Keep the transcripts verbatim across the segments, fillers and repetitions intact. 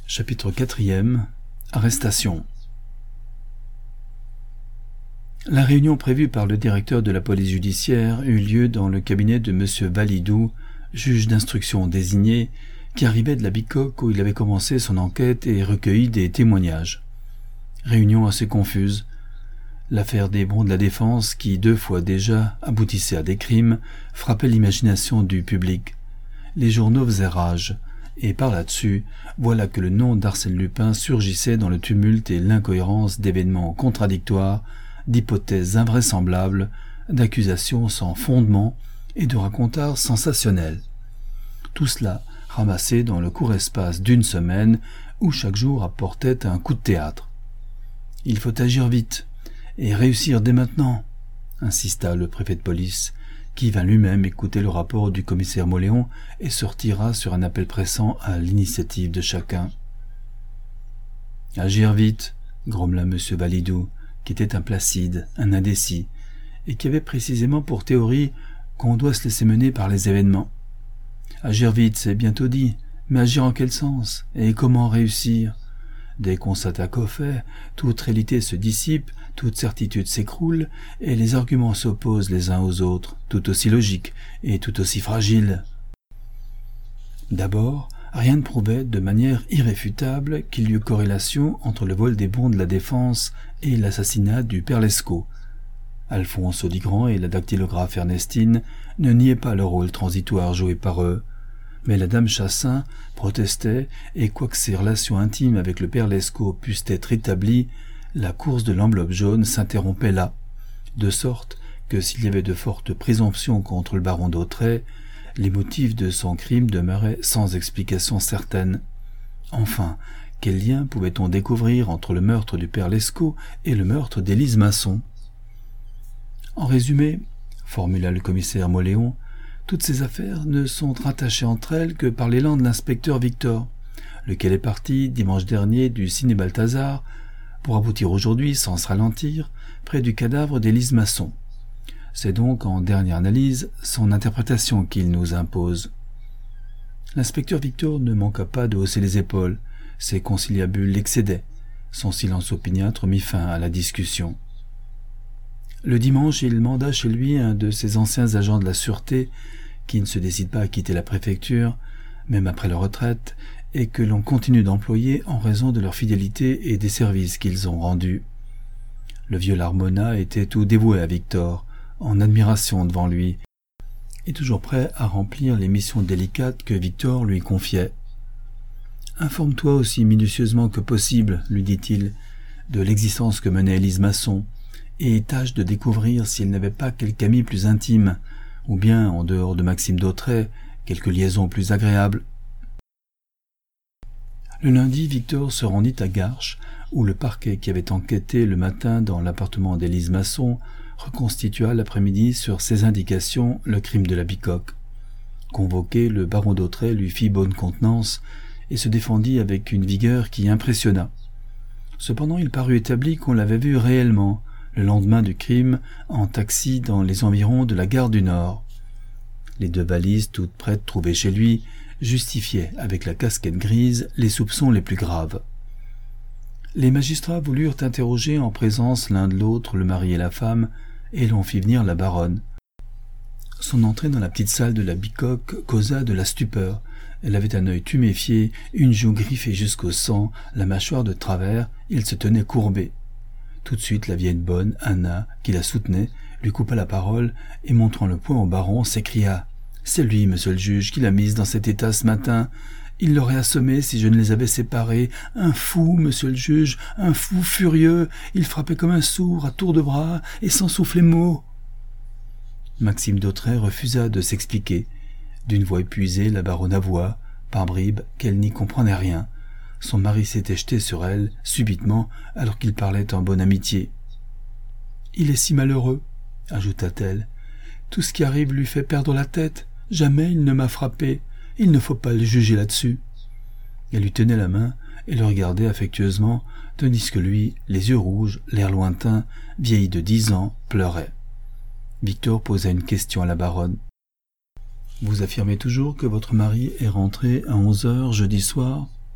Chapitre quatrième. Arrestation. La réunion prévue par le directeur de la police judiciaire eut lieu dans le cabinet de Monsieur Validou, juge d'instruction désigné, qui arrivait de la Bicoque où il avait commencé son enquête et recueilli des témoignages. Réunion assez confuse. L'affaire des bons de la défense, qui deux fois déjà aboutissait à des crimes, frappait l'imagination du public. Les journaux faisaient rage, et par là-dessus, voilà que le nom d'Arsène Lupin surgissait dans le tumulte et l'incohérence d'événements contradictoires, d'hypothèses invraisemblables, d'accusations sans fondement et de racontars sensationnels. Tout cela ramassé dans le court espace d'une semaine où chaque jour apportait un coup de théâtre. « Il faut agir vite et réussir dès maintenant », insista le préfet de police, qui vint lui-même écouter le rapport du commissaire Moléon et se retira sur un appel pressant à l'initiative de chacun. « Agir vite », grommela M. Validou, qui était un placide, un indécis, et qui avait précisément pour théorie qu'on doit se laisser mener par les événements. Agir vite, c'est bientôt dit, mais agir en quel sens, et comment réussir? Dès qu'on s'attaque au fait, toute réalité se dissipe, toute certitude s'écroule, et les arguments s'opposent les uns aux autres, tout aussi logiques et tout aussi fragiles. D'abord, rien ne prouvait de manière irréfutable qu'il y eut corrélation entre le vol des bons de la défense et l'assassinat du père Lescaut. Alphonse Audigrand et la dactylographe Ernestine ne niaient pas le rôle transitoire joué par eux, mais la dame Chassin protestait, et quoique ses relations intimes avec le père Lescaut pussent être établies, la course de l'enveloppe jaune s'interrompait là, de sorte que s'il y avait de fortes présomptions contre le baron d'Hautrey, les motifs de son crime demeuraient sans explication certaine. Enfin, quel lien pouvait-on découvrir entre le meurtre du père Lescaut et le meurtre d'Élise Masson? En résumé, formula le commissaire Moléon, toutes ces affaires ne sont rattachées entre elles que par l'élan de l'inspecteur Victor, lequel est parti dimanche dernier du ciné Balthazar pour aboutir aujourd'hui, sans se ralentir, près du cadavre d'Élise Masson. C'est donc, en dernière analyse, son interprétation qu'il nous impose. L'inspecteur Victor ne manqua pas de hausser les épaules, ses conciliabules l'excédaient, son silence opiniâtre mit fin à la discussion. Le dimanche, il manda chez lui un de ses anciens agents de la sûreté qui ne se décide pas à quitter la préfecture, même après leur retraite, et que l'on continue d'employer en raison de leur fidélité et des services qu'ils ont rendus. Le vieux Larmona était tout dévoué à Victor, en admiration devant lui, et toujours prêt à remplir les missions délicates que Victor lui confiait. « Informe-toi aussi minutieusement que possible, lui dit-il, de l'existence que menait Élise Masson, et tâche de découvrir s'il n'avait pas quelque ami plus intime, ou bien, en dehors de Maxime d'Hautrey, quelque liaison plus agréable. » Le lundi, Victor se rendit à Garches, où le parquet qui avait enquêté le matin dans l'appartement d'Élise Masson reconstitua l'après-midi sur ses indications le crime de la Bicoque. Convoqué, le baron d'Hautrey lui fit bonne contenance et se défendit avec une vigueur qui impressionna. Cependant, il parut établi qu'on l'avait vu réellement, le lendemain du crime, en taxi dans les environs de la gare du Nord. Les deux valises, toutes prêtes trouvées chez lui, justifiaient, avec la casquette grise, les soupçons les plus graves. Les magistrats voulurent interroger en présence l'un de l'autre le mari et la femme, et l'on fit venir la baronne. Son entrée dans la petite salle de la Bicoque causa de la stupeur. Elle avait un œil tuméfié, une joue griffée jusqu'au sang, la mâchoire de travers, il se tenait courbé. Tout de suite, la vieille bonne, Anna, qui la soutenait, lui coupa la parole et, montrant le poing au baron, s'écria « C'est lui, monsieur le juge, qui l'a mise dans cet état ce matin. Il l'aurait assommée si je ne les avais séparés. Un fou, monsieur le juge, un fou furieux. Il frappait comme un sourd, à tour de bras, et sans souffler mot. » Maxime d'Hautrey refusa de s'expliquer. D'une voix épuisée, la baronne avoua, par bribes, qu'elle n'y comprenait rien. Son mari s'était jeté sur elle, subitement, alors qu'il parlait en bonne amitié. « Il est si malheureux, » ajouta-t-elle. « Tout ce qui arrive lui fait perdre la tête. Jamais il ne m'a frappé. Il ne faut pas le juger là-dessus. » Elle lui tenait la main et le regardait affectueusement, tandis que lui, les yeux rouges, l'air lointain, vieilli de dix ans, pleurait. Victor posa une question à la baronne. « Vous affirmez toujours que votre mari est rentré à onze heures jeudi soir ? »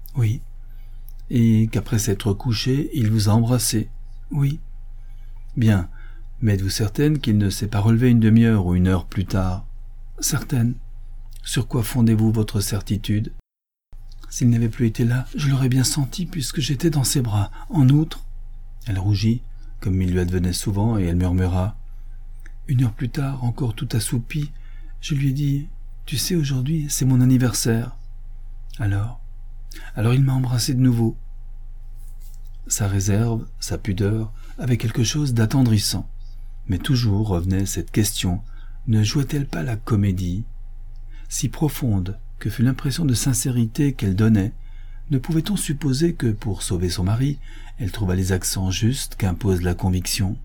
« Oui. » Et qu'après s'être couché, il vous a embrassé. Oui. Bien, mais êtes-vous certaine qu'il ne s'est pas relevé une demi-heure ou une heure plus tard? Certaine. Sur quoi fondez-vous votre certitude? S'il n'avait plus été là, je l'aurais bien senti puisque j'étais dans ses bras. En outre, elle rougit, comme il lui advenait souvent, et elle murmura. Une heure plus tard, encore tout assoupi, je lui ai dit « Tu sais, aujourd'hui, c'est mon anniversaire. » Alors Alors il m'a embrassé de nouveau. Sa réserve, sa pudeur, avaient quelque chose d'attendrissant. Mais toujours revenait cette question, ne jouait-elle pas la comédie? Si profonde que fut l'impression de sincérité qu'elle donnait, ne pouvait-on supposer que, pour sauver son mari, elle trouva les accents justes qu'impose la conviction?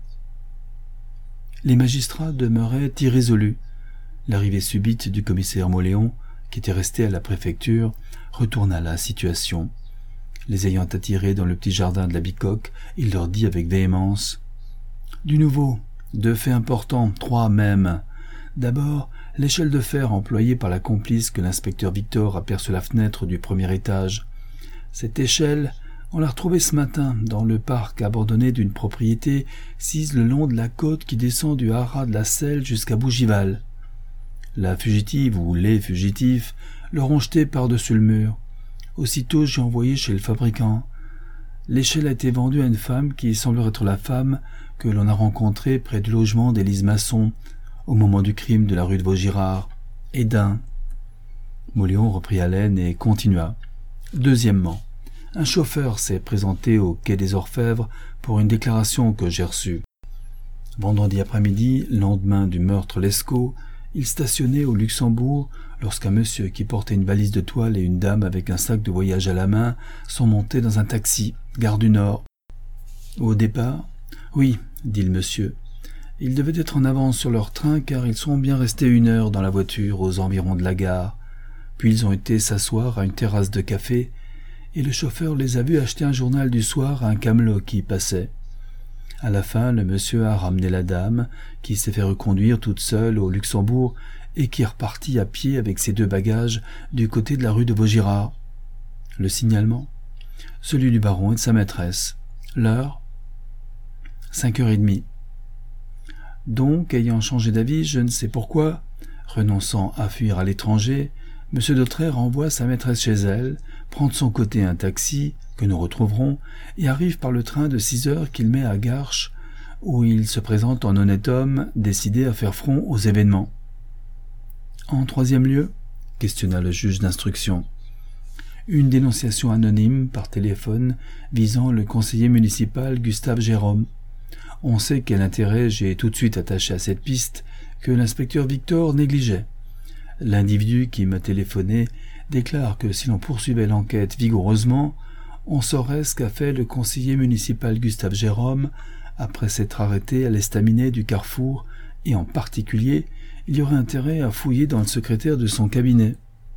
Les magistrats demeuraient irrésolus. L'arrivée subite du commissaire Mauléon, qui était resté à la préfecture, retourna la situation. Les ayant attirés dans le petit jardin de la Bicoque, il leur dit avec véhémence « Du nouveau, deux faits importants, trois même. D'abord, l'échelle de fer employée par la complice que l'inspecteur Victor aperçut à la fenêtre du premier étage. Cette échelle, on l'a retrouvée ce matin dans le parc abandonné d'une propriété sise le long de la côte qui descend du haras de la Selle jusqu'à Bougival. La fugitive ou les fugitifs l'auront jetée par-dessus le mur. Aussitôt, j'ai envoyé chez le fabricant. L'échelle a été vendue à une femme qui semble être la femme que l'on a rencontrée près du logement d'Élise Masson au moment du crime de la rue de Vaugirard. Et d'un. Mauléon reprit haleine et continua. Deuxièmement, un chauffeur s'est présenté au quai des Orfèvres pour une déclaration que j'ai reçue. Vendredi après-midi, lendemain du meurtre Lescaut, il stationnait au Luxembourg lorsqu'un monsieur qui portait une valise de toile et une dame avec un sac de voyage à la main sont montés dans un taxi, gare du Nord. Au départ, oui, dit le monsieur. Ils devaient être en avance sur leur train car ils sont bien restés une heure dans la voiture aux environs de la gare. Puis ils ont été s'asseoir à une terrasse de café et le chauffeur les a vus acheter un journal du soir à un camelot qui passait. À la fin, le monsieur a ramené la dame, qui s'est fait reconduire toute seule au Luxembourg et qui est repartie à pied avec ses deux bagages du côté de la rue de Vaugirard. Le signalement? Celui du baron et de sa maîtresse. L'heure? Cinq heures et demie. Donc, ayant changé d'avis, je ne sais pourquoi, renonçant à fuir à l'étranger, M. Dautraire envoie sa maîtresse chez elle, prend de son côté un taxi, que nous retrouverons, et arrive par le train de six heures qu'il met à Garches, où il se présente en honnête homme, décidé à faire front aux événements. En troisième lieu, questionna le juge d'instruction, une dénonciation anonyme par téléphone visant le conseiller municipal Gustave Jérôme. On sait quel intérêt j'ai tout de suite attaché à cette piste que l'inspecteur Victor négligeait. L'individu qui m'a téléphoné déclare que si l'on poursuivait l'enquête vigoureusement, on saurait ce qu'a fait le conseiller municipal Gustave Jérôme après s'être arrêté à l'estaminet du Carrefour, et en particulier, il y aurait intérêt à fouiller dans le secrétaire de son cabinet.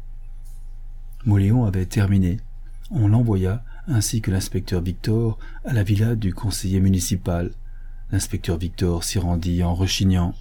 Mauléon avait terminé. On l'envoya, ainsi que l'inspecteur Victor, à la villa du conseiller municipal. L'inspecteur Victor s'y rendit en rechignant.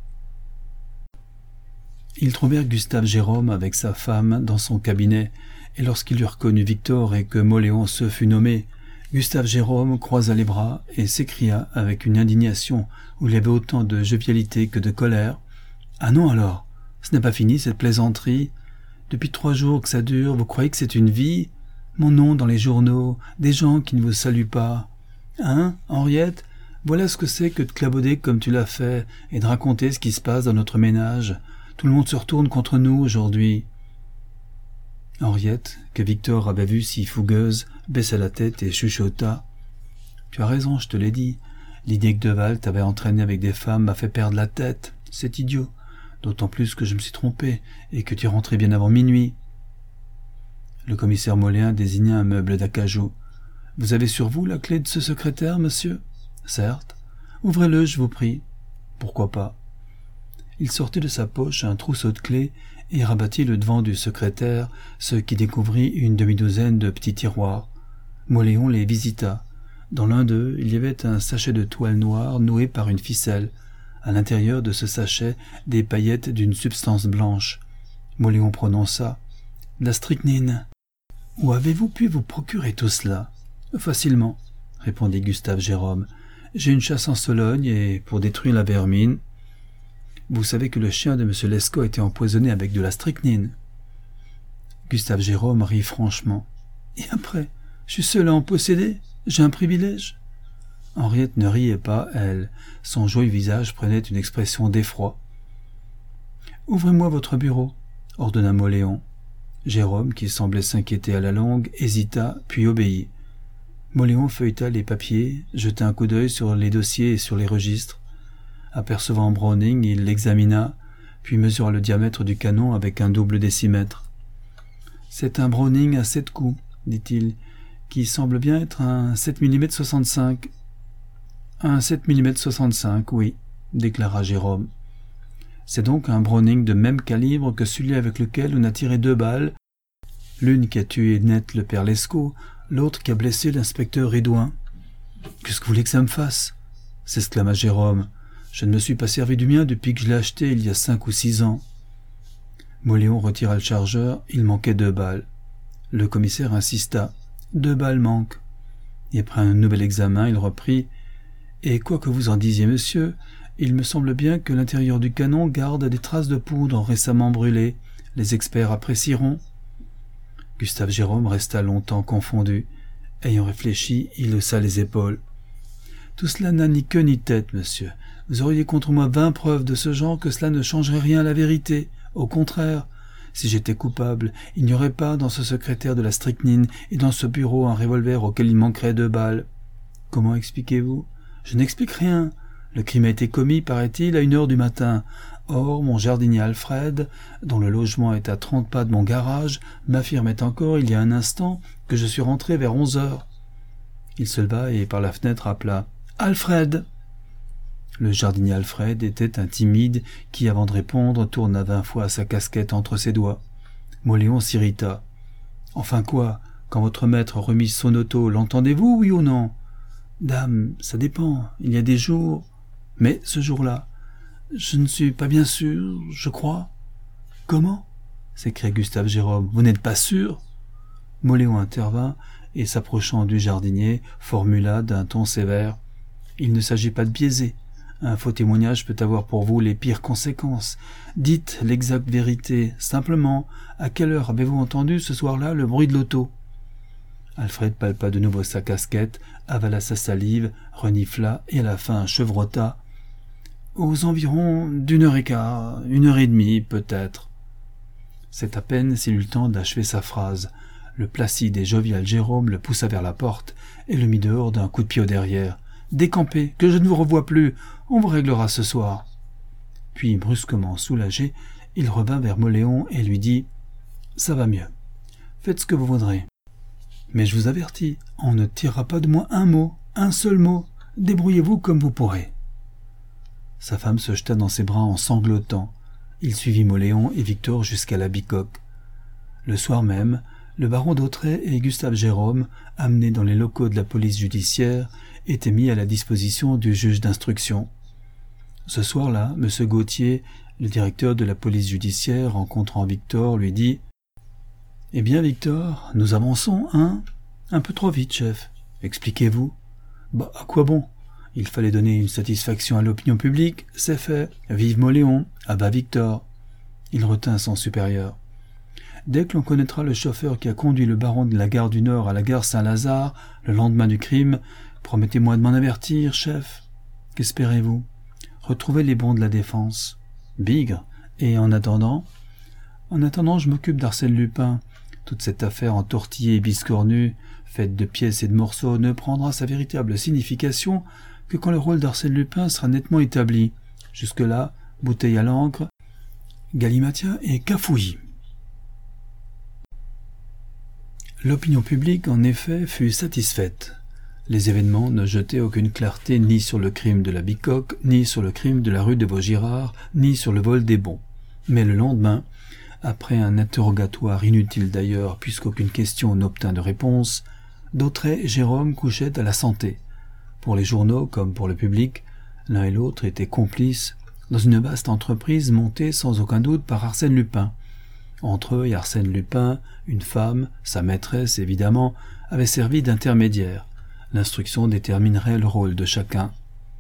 Ils trouvèrent Gustave Jérôme avec sa femme dans son cabinet, et lorsqu'il eut reconnu Victor et que Mauléon se fut nommé, Gustave Jérôme croisa les bras et s'écria avec une indignation où il y avait autant de jovialité que de colère. « Ah non alors, ce n'est pas fini cette plaisanterie. Depuis trois jours que ça dure, vous croyez que c'est une vie? Mon nom dans les journaux, des gens qui ne vous saluent pas. Hein, Henriette? Voilà ce que c'est que de clabauder comme tu l'as fait et de raconter ce qui se passe dans notre ménage. Tout le monde se retourne contre nous aujourd'hui. » Henriette, que Victor avait vue si fougueuse, baissa la tête et chuchota. « Tu as raison, je te l'ai dit. L'idée que Deval t'avait entraîné avec des femmes m'a fait perdre la tête. C'est idiot. D'autant plus que je me suis trompé et que tu es rentré bien avant minuit. » Le commissaire Mauléon désigna un meuble d'acajou. « Vous avez sur vous la clé de ce secrétaire, monsieur ? » ?»« Certes. Ouvrez-le, je vous prie. »« Pourquoi pas ?» Il sortit de sa poche un trousseau de clés et rabattit le devant du secrétaire, ce qui découvrit une demi-douzaine de petits tiroirs. Mauléon les visita. Dans l'un d'eux, il y avait un sachet de toile noire noué par une ficelle. À l'intérieur de ce sachet, des paillettes d'une substance blanche. Mauléon prononça. « La strychnine. Où avez-vous pu vous procurer tout cela ? Facilement, répondit Gustave Jérôme. J'ai une chasse en Sologne et pour détruire la vermine. Vous savez que le chien de M. Lescaut a été empoisonné avec de la strychnine. Gustave Jérôme rit franchement. Et après, je suis seul à en posséder? J'ai un privilège? Henriette ne riait pas, elle. Son joyeux visage prenait une expression d'effroi. « Ouvrez-moi votre bureau » ordonna Mauléon. Jérôme, qui semblait s'inquiéter à la longue, hésita, puis obéit. Mauléon feuilleta les papiers, jeta un coup d'œil sur les dossiers et sur les registres. Apercevant Browning, il l'examina, puis mesura le diamètre du canon avec un double décimètre. « C'est un Browning à sept coups, dit-il, qui semble bien être un sept millimètres soixante-cinq. »« Un sept millimètres soixante-cinq, oui, » déclara Jérôme. « C'est donc un Browning de même calibre que celui avec lequel on a tiré deux balles, l'une qui a tué net le père Lescaut, l'autre qui a blessé l'inspecteur Ridouin. »« Qu'est-ce que vous voulez que ça me fasse ?» s'exclama Jérôme. « Je ne me suis pas servi du mien depuis que je l'ai acheté il y a cinq ou six ans. » Mauléon retira le chargeur, il manquait deux balles. Le commissaire insista. « Deux balles manquent. » Et après un nouvel examen, il reprit. « Et quoi que vous en disiez, monsieur, il me semble bien que l'intérieur du canon garde des traces de poudre récemment brûlée. Les experts apprécieront. » Gustave Jérôme resta longtemps confondu. Ayant réfléchi, il haussa les épaules. « Tout cela n'a ni queue ni tête, monsieur. Vous auriez contre moi vingt preuves de ce genre que cela ne changerait rien à la vérité. Au contraire, si j'étais coupable, il n'y aurait pas dans ce secrétaire de la strychnine et dans ce bureau un revolver auquel il manquerait deux balles. Comment expliquez-vous? Je n'explique rien. Le crime a été commis, paraît-il, à une heure du matin. Or, mon jardinier Alfred, dont le logement est à trente pas de mon garage, m'affirmait encore il y a un instant que je suis rentré vers onze heures. Il se leva et par la fenêtre appela « Alfred !» Le jardinier Alfred était un timide qui, avant de répondre, tourna vingt fois sa casquette entre ses doigts. Mauléon s'irrita. « Enfin quoi? Quand votre maître remit son auto, l'entendez-vous, oui ou non? »« Dame, ça dépend. Il y a des jours... » « Mais ce jour-là, je ne suis pas bien sûr, je crois. »« Comment ?» s'écria Gustave Jérôme. « Vous n'êtes pas sûr ?» Mauléon intervint et, s'approchant du jardinier, formula d'un ton sévère. « Il ne s'agit pas de biaiser. Un faux témoignage peut avoir pour vous les pires conséquences. Dites l'exacte vérité. Simplement, à quelle heure avez-vous entendu ce soir-là le bruit de l'auto ?» Alfred palpa de nouveau sa casquette, avala sa salive, renifla et à la fin chevrota. « Aux environs d'une heure et quart, une heure et demie, peut-être. » C'est à peine s'il eut le temps d'achever sa phrase. Le placide et jovial Jérôme le poussa vers la porte et le mit dehors d'un coup de pied au derrière. « Décampez, que je ne vous revoie plus, on vous réglera ce soir. » Puis, brusquement soulagé, il revint vers Mauléon et lui dit « Ça va mieux. Faites ce que vous voudrez. Mais je vous avertis, on ne tirera pas de moi un mot, un seul mot. Débrouillez-vous comme vous pourrez. » Sa femme se jeta dans ses bras en sanglotant. Il suivit Mauléon et Victor jusqu'à la Bicoque. Le soir même, le baron d'Hautrey et Gustave Jérôme, amenés dans les locaux de la police judiciaire, étaient mis à la disposition du juge d'instruction. Ce soir-là, M. Gauthier, le directeur de la police judiciaire, rencontrant Victor, lui dit « Eh bien, Victor, nous avançons, hein? Un peu trop vite, chef. Expliquez-vous. »« Bah, à quoi bon? Il fallait donner une satisfaction à l'opinion publique, c'est fait. Vive Mauléon, à bas Victor. » Il retint son supérieur. « Dès que l'on connaîtra le chauffeur qui a conduit le baron de la gare du Nord à la gare Saint-Lazare, le lendemain du crime, promettez-moi de m'en avertir, chef. Qu'espérez-vous? Retrouver les bons de la défense. Bigre. Et en attendant? En attendant, je m'occupe d'Arsène Lupin. Toute cette affaire entortillée et biscornue, faite de pièces et de morceaux, ne prendra sa véritable signification que quand le rôle d'Arsène Lupin sera nettement établi. Jusque-là, bouteille à l'encre, galimatia et cafouillis. L'opinion publique, en effet, fut satisfaite. Les événements ne jetaient aucune clarté ni sur le crime de la Bicoque, ni sur le crime de la rue de Vaugirard, ni sur le vol des bons. Mais le lendemain, après un interrogatoire inutile d'ailleurs, puisqu'aucune question n'obtint de réponse, d'Hautrey et Jérôme couchaient à la santé. Pour les journaux comme pour le public, l'un et l'autre étaient complices dans une vaste entreprise montée sans aucun doute par Arsène Lupin. Entre eux et Arsène Lupin, une femme, sa maîtresse évidemment, avait servi d'intermédiaire. L'instruction déterminerait le rôle de chacun.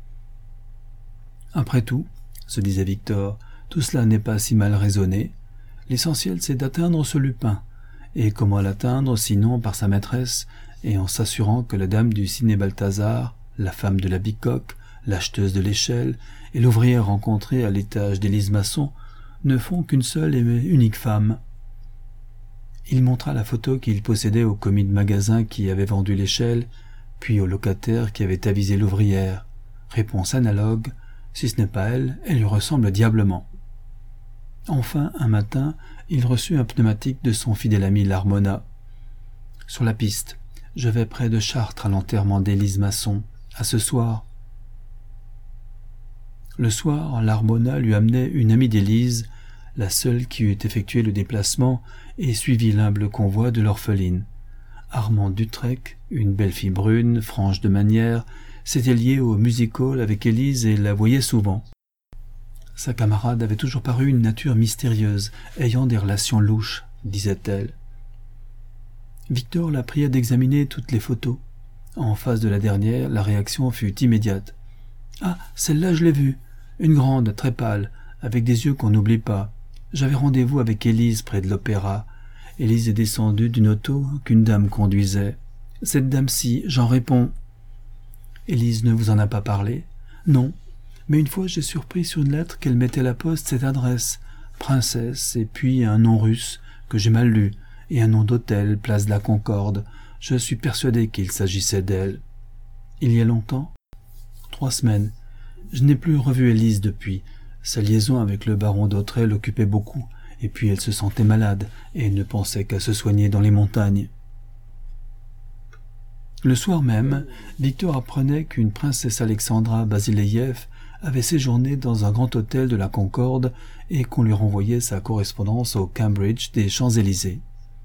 Après tout, se disait Victor, tout cela n'est pas si mal raisonné. L'essentiel, c'est d'atteindre ce Lupin. Et comment l'atteindre, sinon par sa maîtresse, et en s'assurant que la dame du ciné Balthazar, la femme de la bicoque, l'acheteuse de l'échelle et l'ouvrière rencontrée à l'étage d'Élise Masson ne font qu'une seule et unique femme. Il montra la photo qu'il possédait au commis de magasin qui avait vendu l'échelle, puis au locataire qui avait avisé l'ouvrière. Réponse analogue, si ce n'est pas elle, elle lui ressemble diablement. Enfin, un matin, il reçut un pneumatique de son fidèle ami Larmona. Sur la piste, je vais près de Chartres à l'enterrement d'Élise Masson. À ce soir. Le soir, Larmona lui amenait une amie d'Élise, la seule qui eût effectué le déplacement et suivi l'humble convoi de l'orpheline. Armande Dutrec, une belle fille brune, franche de manières, s'était liée au music-hall avec Élise et la voyait souvent. Sa camarade avait toujours paru une nature mystérieuse, ayant des relations louches, disait-elle. Victor la pria d'examiner toutes les photos. En face de la dernière, la réaction fut immédiate. « Ah, celle-là je l'ai vue. Une grande, très pâle, avec des yeux qu'on n'oublie pas. J'avais rendez-vous avec Élise près de l'opéra. Élise est descendue d'une auto qu'une dame conduisait. Cette dame-ci, j'en réponds. » « Élise ne vous en a pas parlé ?»« Non, mais une fois j'ai surpris sur une lettre qu'elle mettait à la poste cette adresse, princesse, et puis un nom russe, que j'ai mal lu, et un nom d'hôtel, place de la Concorde. Je suis persuadé qu'il s'agissait d'elle. » « Il y a longtemps ?»« Trois semaines. Je n'ai plus revu Élise depuis. Sa liaison avec le baron d'Hautrey l'occupait beaucoup, et puis elle se sentait malade, et ne pensait qu'à se soigner dans les montagnes. » Le soir même, Victor apprenait qu'une princesse Alexandra Basileïev avait séjourné dans un grand hôtel de la Concorde et qu'on lui renvoyait sa correspondance au Cambridge des Champs-Élysées.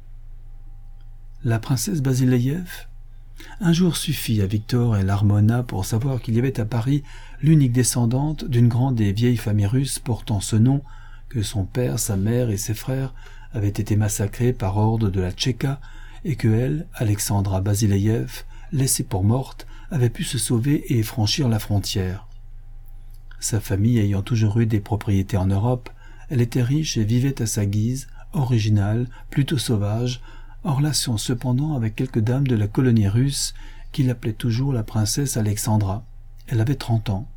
La princesse Basileïev? Un jour suffit à Victor et Larmona pour savoir qu'il y avait à Paris l'unique descendante d'une grande et vieille famille russe portant ce nom, que son père, sa mère et ses frères avaient été massacrés par ordre de la Tchéka, et que elle, Alexandra Basileïev, laissée pour morte, avait pu se sauver et franchir la frontière. Sa famille ayant toujours eu des propriétés en Europe, elle était riche et vivait à sa guise, originale, plutôt sauvage, en relation cependant avec quelques dames de la colonie russe qui l'appelaient toujours la princesse Alexandra. Elle avait trente ans.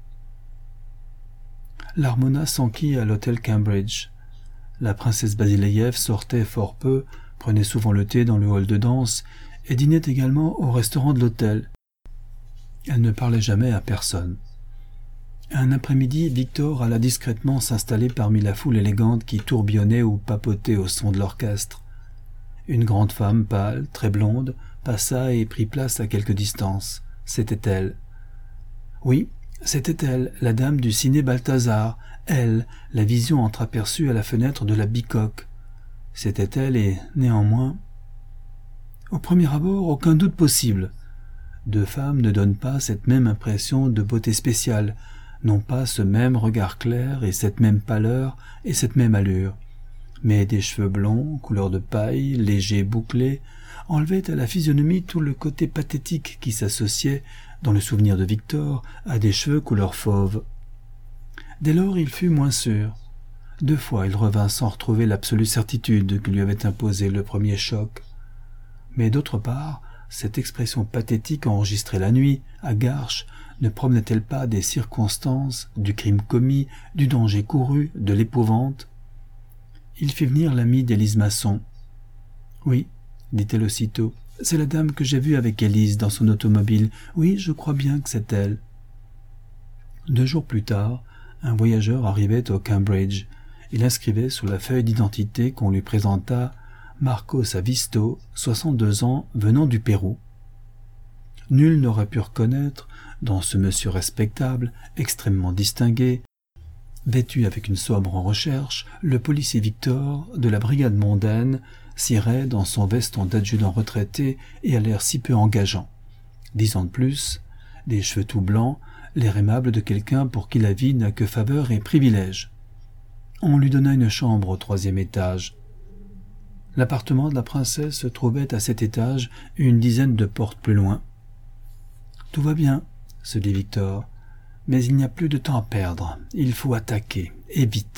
Larmona s'enquit à l'hôtel Cambridge. La princesse Basileïev sortait fort peu, prenait souvent le thé dans le hall de danse et dînait également au restaurant de l'hôtel. Elle ne parlait jamais à personne. Un après-midi, Victor alla discrètement s'installer parmi la foule élégante qui tourbillonnait ou papotait au son de l'orchestre. Une grande femme pâle, très blonde, passa et prit place à quelque distance. C'était elle. Oui, c'était elle, la dame du ciné Balthazar, elle, la vision entreaperçue à la fenêtre de la bicoque. C'était elle et, néanmoins... Au premier abord, aucun doute possible. Deux femmes ne donnent pas cette même impression de beauté spéciale, n'ont pas ce même regard clair et cette même pâleur et cette même allure. Mais des cheveux blonds, couleur de paille, légers, bouclés, enlevaient à la physionomie tout le côté pathétique qui s'associait, dans le souvenir de Victor, à des cheveux couleur fauve. Dès lors, il fut moins sûr. Deux fois, il revint sans retrouver l'absolue certitude que lui avait imposé le premier choc. Mais d'autre part, cette expression pathétique enregistrée la nuit, à Garches, ne promenait-elle pas des circonstances, du crime commis, du danger couru, de l'épouvante? Il fit venir l'ami d'Élise Masson. « Oui, dit-elle aussitôt, c'est la dame que j'ai vue avec Élise dans son automobile. Oui, je crois bien que c'est elle. » Deux jours plus tard, un voyageur arrivait au Cambridge. Il inscrivait sur la feuille d'identité qu'on lui présenta Marcos Avisto, soixante-deux ans, venant du Pérou. Nul n'aurait pu reconnaître, dans ce monsieur respectable, extrêmement distingué, vêtu avec une sobre en recherche, le policier Victor de la brigade mondaine, si raide dans son veston d'adjudant retraité et à l'air si peu engageant. Dix ans de plus, des cheveux tout blancs, l'air aimable de quelqu'un pour qui la vie n'a que faveur et privilège. On lui donna une chambre au troisième étage. L'appartement de la princesse se trouvait à cet étage, une dizaine de portes plus loin. « Tout va bien, » se dit Victor, « mais il n'y a plus de temps à perdre. Il faut attaquer, et vite. »